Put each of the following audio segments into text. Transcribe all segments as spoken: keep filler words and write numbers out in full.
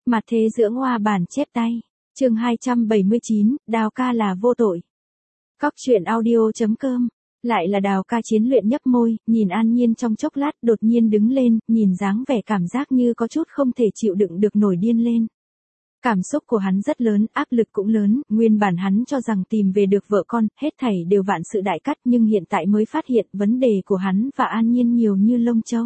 Mặt thế dưỡng hoa bản chép tay. Chương hai trăm bảy mươi chín, Đào ca là vô tội. Cóc truyện audio chấm com. Lại là Đào ca chiến luyện nhấp môi, nhìn An Nhiên trong chốc lát, đột nhiên đứng lên, nhìn dáng vẻ cảm giác như có chút không thể chịu đựng được nổi điên lên. Cảm xúc của hắn rất lớn, áp lực cũng lớn, nguyên bản hắn cho rằng tìm về được vợ con, hết thảy đều vạn sự đại cát, nhưng hiện tại mới phát hiện vấn đề của hắn và An Nhiên nhiều như lông châu.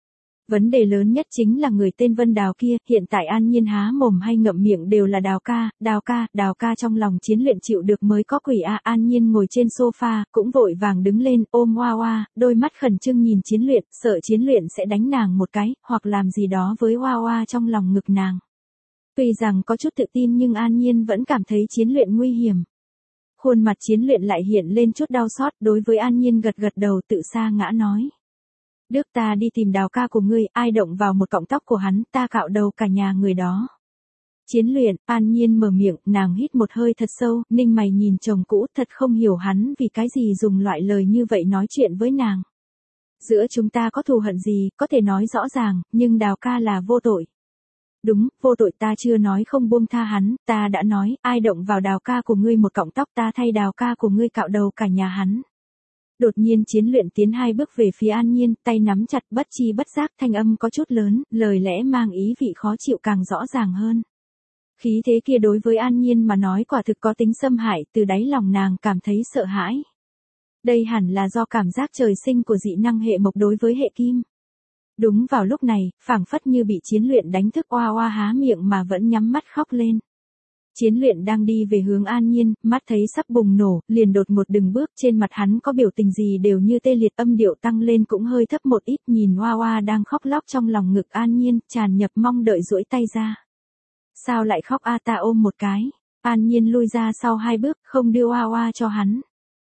Vấn đề lớn nhất chính là người tên Vân Đào kia, hiện tại An Nhiên há mồm hay ngậm miệng đều là Đào ca, Đào ca, Đào ca trong lòng chiến luyện chịu được mới có quỷ a. An Nhiên ngồi trên sofa, cũng vội vàng đứng lên, ôm Hoa Hoa, đôi mắt khẩn trương nhìn chiến luyện, sợ chiến luyện sẽ đánh nàng một cái, hoặc làm gì đó với Hoa Hoa trong lòng ngực nàng. Tuy rằng có chút tự tin nhưng An Nhiên vẫn cảm thấy chiến luyện nguy hiểm. Khuôn mặt chiến luyện lại hiện lên chút đau xót, đối với An Nhiên gật gật đầu tự sa ngã nói. Đức ta đi tìm Đào ca của ngươi, ai động vào một cọng tóc của hắn, ta cạo đầu cả nhà người đó. Chiến luyện, An Nhiên mở miệng, nàng hít một hơi thật sâu, ninh mày nhìn chồng cũ, thật không hiểu hắn vì cái gì dùng loại lời như vậy nói chuyện với nàng. Giữa chúng ta có thù hận gì, có thể nói rõ ràng, nhưng Đào ca là vô tội. Đúng, vô tội, ta chưa nói không buông tha hắn, ta đã nói, ai động vào Đào ca của ngươi một cọng tóc, ta thay Đào ca của ngươi cạo đầu cả nhà hắn. Đột nhiên chiến luyện tiến hai bước về phía An Nhiên, tay nắm chặt, bất chi bất giác, thanh âm có chút lớn, lời lẽ mang ý vị khó chịu càng rõ ràng hơn. Khí thế kia đối với An Nhiên mà nói quả thực có tính xâm hại, từ đáy lòng nàng cảm thấy sợ hãi. Đây hẳn là do cảm giác trời sinh của dị năng hệ mộc đối với hệ kim. Đúng vào lúc này, phảng phất như bị chiến luyện đánh thức, oa oa há miệng mà vẫn nhắm mắt khóc lên. Chiến luyện đang đi về hướng An Nhiên, mắt thấy sắp bùng nổ, liền đột một đừng bước, trên mặt hắn có biểu tình gì đều như tê liệt, âm điệu tăng lên cũng hơi thấp một ít, nhìn Hoa Hoa đang khóc lóc trong lòng ngực An Nhiên, tràn nhập mong đợi duỗi tay ra. Sao lại khóc a, ta ôm một cái. An Nhiên lui ra sau hai bước, không đưa Hoa Hoa cho hắn.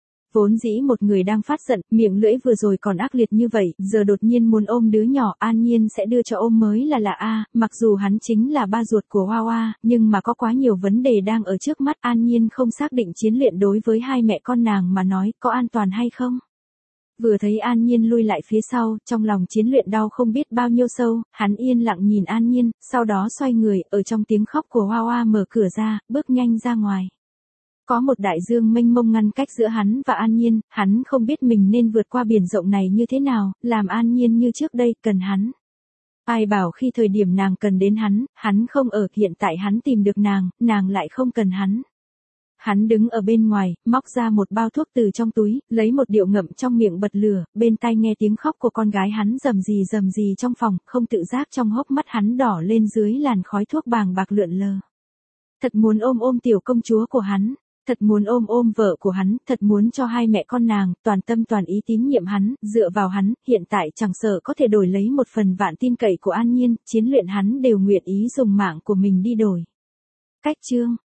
Vốn dĩ một người đang phát giận, miệng lưỡi vừa rồi còn ác liệt như vậy, giờ đột nhiên muốn ôm đứa nhỏ, An Nhiên sẽ đưa cho ôm mới là lạ a. Mặc dù hắn chính là ba ruột của Hoa Hoa, nhưng mà có quá nhiều vấn đề đang ở trước mắt, An Nhiên không xác định chiến luyện đối với hai mẹ con nàng mà nói có an toàn hay không. Vừa thấy An Nhiên lui lại phía sau, trong lòng chiến luyện đau không biết bao nhiêu sâu, hắn yên lặng nhìn An Nhiên, sau đó xoay người, ở trong tiếng khóc của Hoa Hoa mở cửa ra, bước nhanh ra ngoài. Có một đại dương mênh mông ngăn cách giữa hắn và An Nhiên, hắn không biết mình nên vượt qua biển rộng này như thế nào, làm An Nhiên như trước đây, cần hắn. Ai bảo khi thời điểm nàng cần đến hắn, hắn không ở, hiện tại hắn tìm được nàng, nàng lại không cần hắn. Hắn đứng ở bên ngoài, móc ra một bao thuốc từ trong túi, lấy một điệu ngậm trong miệng bật lửa, bên tai nghe tiếng khóc của con gái hắn rầm rì rầm rì trong phòng, không tự giác trong hốc mắt hắn đỏ lên dưới làn khói thuốc bàng bạc lượn lờ. Thật muốn ôm ôm tiểu công chúa của hắn. Thật muốn ôm ôm vợ của hắn, thật muốn cho hai mẹ con nàng, toàn tâm toàn ý tín nhiệm hắn, dựa vào hắn, hiện tại chẳng sợ có thể đổi lấy một phần vạn tin cậy của An Nhiên, chiến luyện hắn đều nguyện ý dùng mạng của mình đi đổi. Cách chương,